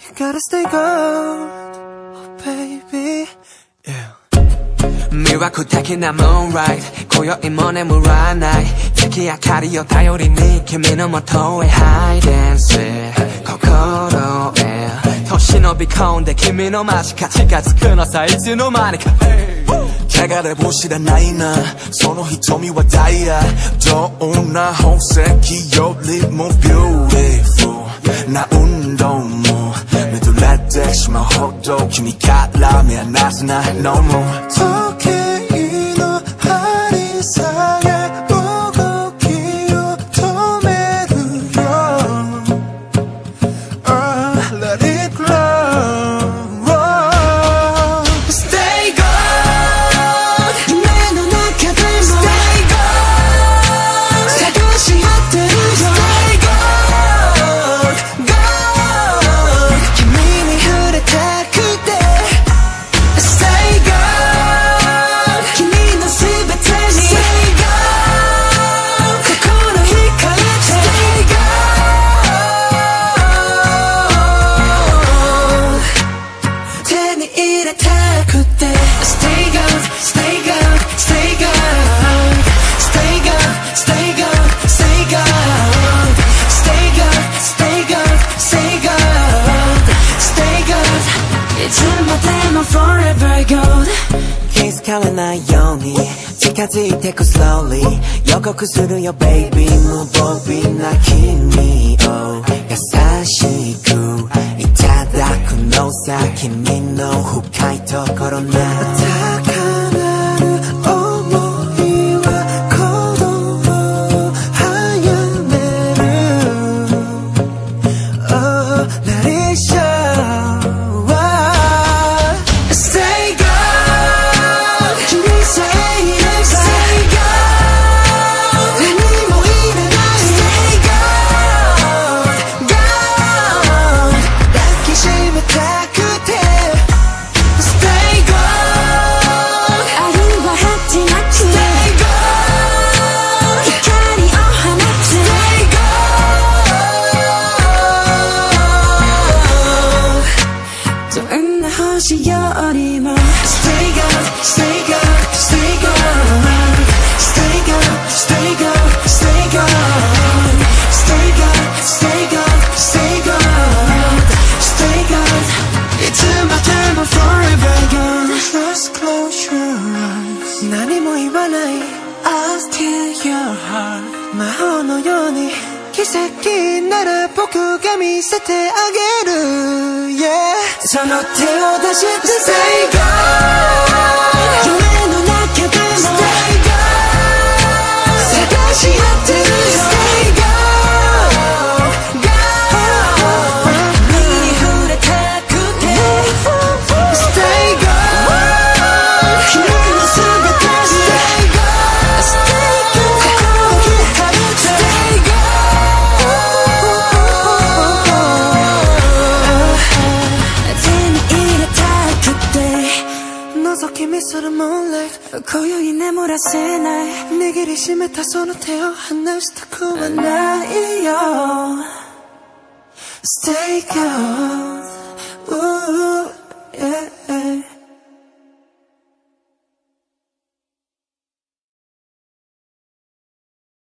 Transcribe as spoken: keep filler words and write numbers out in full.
gotta stay gold, oh baby, yeah. 魅惑的な moonlight 今宵も眠らない月明かりを頼りに君の元へ hide and seek 心へと忍び込んで君の間近近づくのさいつの間にか汚れも知らないなその瞳はダイヤどんな宝石よりも beautiful な運動も目取られてしまうほど君から目離せない no more 時計の針さえ動きを止めるよ、oh, let it glow Stay gold 夢の中でも Stay gold 探し合ってるよ Stay gold gold 君に触れたくて Stay gold 君のすべてに Stay gold 心惹かれて Stay gold 手に入れたくて Stay gold, stay gold, stay gold Stay gold, stay gold, stay gold Stay gold, stay gold, stay gold Stay gold いつまでも forever gold 気づかれないように近づいてく slowly 予告するよ baby 無防備な君を優しくいただくのさ君の深いところな高鳴る想いは鼓動を早める Oh let it show Stay gold 君さえいれば Stay gold 何もいらない Stay gold gold 抱きしめたくて Stay gold 愛は果てなく Stay gold 光を放つ Stay gold どんな星よりも Stay gold, stay gold, stay gold Stay gold, stay gold, stay gold Stay gold, stay gold, stay gold Stay gold いつまでも forever gold Just close your eyes 何も言わない I'll steal your heart 魔法のように奇跡なら僕が見せてあげる Yeah その手を出して Stay gold 夢の中でも Stay gold 探し合ってるよ Stay gold gold 君に触れたくて Stay gold 君のすべてに Stay gold Stay gold 心惹かれて Stay gold 手に入れたくて覗き見する moonlight 今宵眠らせない握りしめたその手を離したくはないよ Stay gold